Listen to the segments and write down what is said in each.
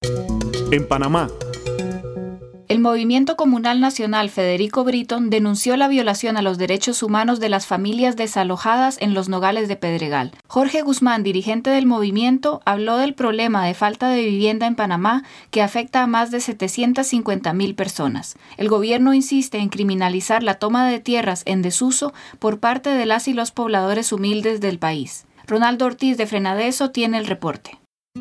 En Panamá. El Movimiento Comunal Nacional Federico Britton denunció la violación a los derechos humanos de las familias desalojadas en los Nogales de Pedregal. Jorge Guzmán, dirigente del movimiento, habló del problema de falta de vivienda en Panamá que afecta a más de 750,000 personas. El gobierno insiste en criminalizar la toma de tierras en desuso por parte de las y los pobladores humildes del país. Ronaldo Ortiz de Frenadeso tiene el reporte.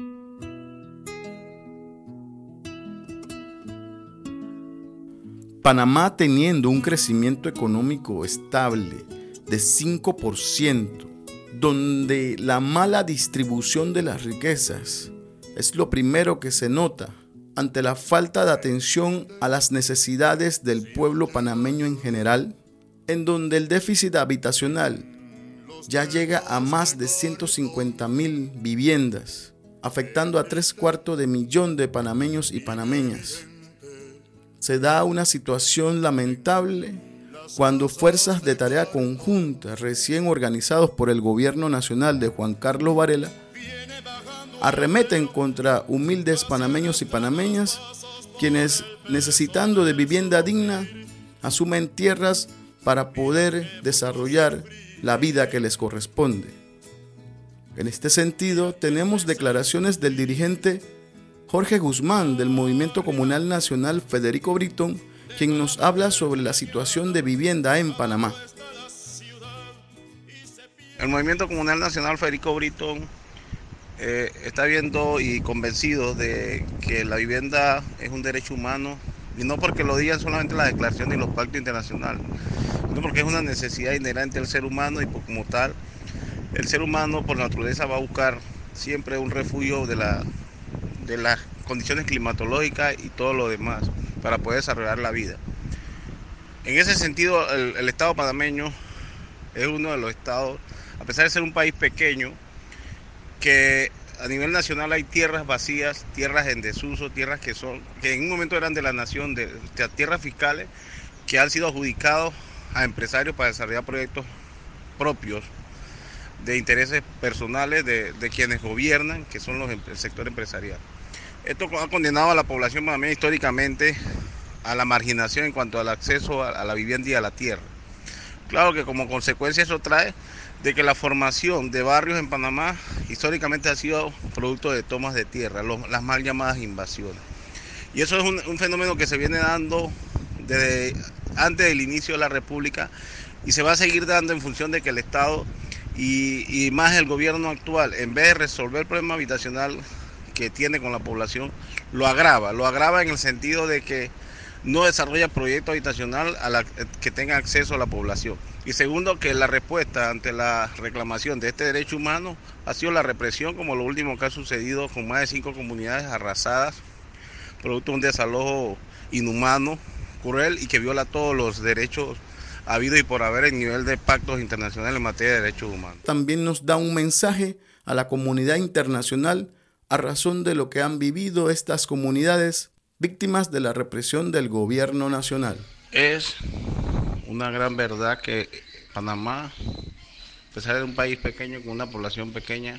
Panamá, teniendo un crecimiento económico estable de 5%, donde la mala distribución de las riquezas es lo primero que se nota ante la falta de atención a las necesidades del pueblo panameño en general, en donde el déficit habitacional ya llega a más de 150,000 viviendas, afectando a 3/4 de panameños y panameñas. Se da una situación lamentable cuando fuerzas de tarea conjunta recién organizados por el gobierno nacional de Juan Carlos Varela arremeten contra humildes panameños y panameñas, quienes, necesitando de vivienda digna, asumen tierras para poder desarrollar la vida que les corresponde. En este sentido, tenemos declaraciones del dirigente Jorge Guzmán del Movimiento Comunal Nacional Federico Britton, quien nos habla sobre la situación de vivienda en Panamá. El Movimiento Comunal Nacional Federico Britton está viendo y convencido de que la vivienda es un derecho humano, y no porque lo digan solamente las declaraciones y los pactos internacionales, sino porque es una necesidad inherente del ser humano, y como tal, el ser humano por naturaleza va a buscar siempre un refugio de las condiciones climatológicas y todo lo demás para poder desarrollar la vida. En ese sentido, el Estado panameño es uno de los estados, a pesar de ser un país pequeño, que a nivel nacional hay tierras vacías, tierras en desuso, tierras que en un momento eran de la nación, de tierras fiscales que han sido adjudicados a empresarios para desarrollar proyectos propios de intereses personales de quienes gobiernan, que son el sector empresarial. Esto ha condenado a la población panameña históricamente a la marginación en cuanto al acceso a la vivienda y a la tierra. Claro que como consecuencia eso trae de que la formación de barrios en Panamá históricamente ha sido producto de tomas de tierra, las mal llamadas invasiones. Y eso es un fenómeno que se viene dando desde antes del inicio de la República y se va a seguir dando en función de que el Estado y más el gobierno actual, en vez de resolver el problema habitacional que tiene con la población, lo agrava en el sentido de que no desarrolla proyecto habitacional que tenga acceso a la población. Y segundo, que la respuesta ante la reclamación de este derecho humano ha sido la represión, como lo último que ha sucedido con más de 5 comunidades arrasadas, producto de un desalojo inhumano, cruel y que viola todos los derechos habido y por haber en nivel de pactos internacionales en materia de derechos humanos. También nos da un mensaje a la comunidad internacional a razón de lo que han vivido estas comunidades víctimas de la represión del gobierno nacional. Es una gran verdad que Panamá, a pesar de un país pequeño con una población pequeña,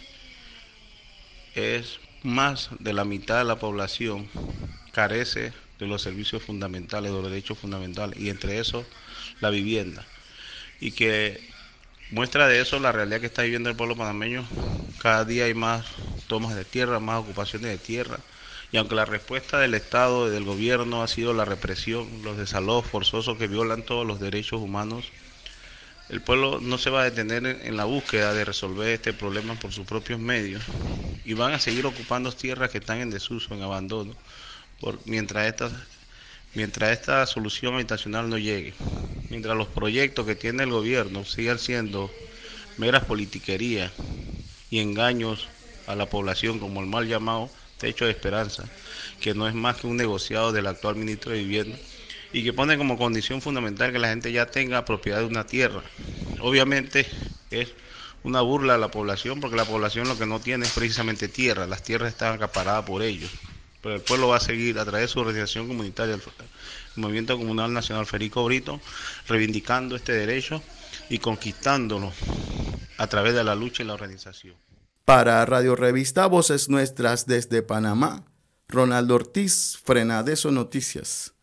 es más de la mitad de la población carece de los servicios fundamentales, de los derechos fundamentales, y entre esos la vivienda. Y que muestra de eso la realidad que está viviendo el pueblo panameño. Cada día hay más tomas de tierra, más ocupaciones de tierra, y aunque la respuesta del Estado y del gobierno ha sido la represión, los desalojos forzosos que violan todos los derechos humanos, el pueblo no se va a detener en la búsqueda de resolver este problema por sus propios medios, y van a seguir ocupando tierras que están en desuso, en abandono, mientras esta solución habitacional no llegue. Mientras los proyectos que tiene el gobierno sigan siendo meras politiquerías y engaños a la población, como el mal llamado Techo de Esperanza, que no es más que un negociado del actual ministro de Vivienda y que pone como condición fundamental que la gente ya tenga propiedad de una tierra. Obviamente es una burla a la población, porque la población lo que no tiene es precisamente tierra, las tierras están acaparadas por ellos. Pero el pueblo va a seguir a través de su organización comunitaria, el Movimiento Comunal Nacional Federico Britton, reivindicando este derecho y conquistándolo a través de la lucha y la organización. Para Radio Revista Voces Nuestras desde Panamá, Ronaldo Ortiz, Frenadeso Noticias.